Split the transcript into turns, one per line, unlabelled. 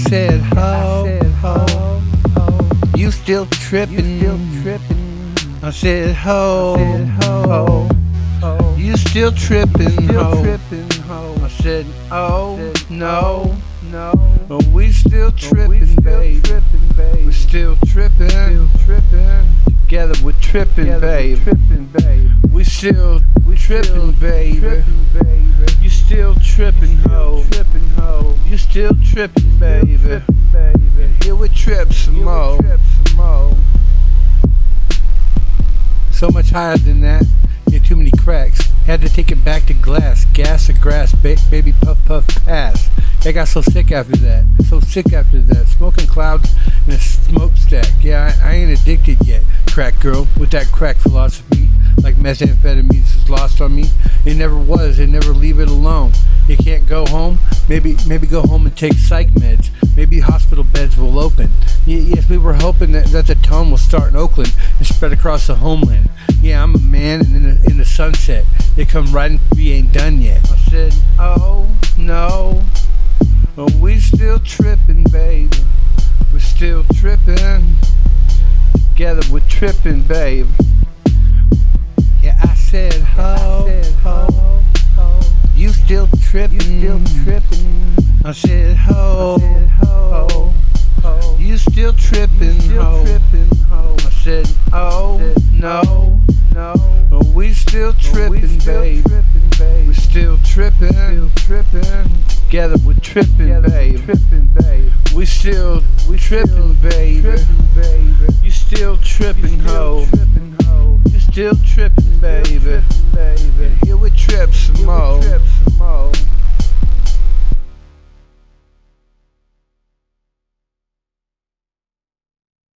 said, ho, you still tripping. I said, ho, you still tripping, ho. I said, oh, no, we still tripping, babe. We still tripping, together we're tripping, babe. We still tripping, baby. You still tripping, ho. You still tripping, baby. And here we trip some more. So much higher than that. Yeah, too many cracks. Had to take it back to glass. Gas or grass. Baby puff pass. I got so sick after that. Smoking clouds in a smokestack. Yeah, I ain't addicted yet. Crack girl with that crack philosophy. Like methamphetamines is lost on me. It never was. They never leave it alone. You can't go home? Maybe go home and take psych meds. Maybe hospital beds will open. Yes, we were hoping that the tone will start in Oakland and spread across the homeland. Yeah, I'm a man, and in the sunset, they come riding, we ain't done yet. I said, oh, no, we still tripping, baby. We're still tripping, together we're tripping, babe. Yeah, I said, ho, you still tripping. I said, ho, you still tripping, ho. I said, oh, no, we still tripping, babe. We still tripping, together we're tripping, babe. We still tripping, baby. You still tripping, ho. You still tripping, baby.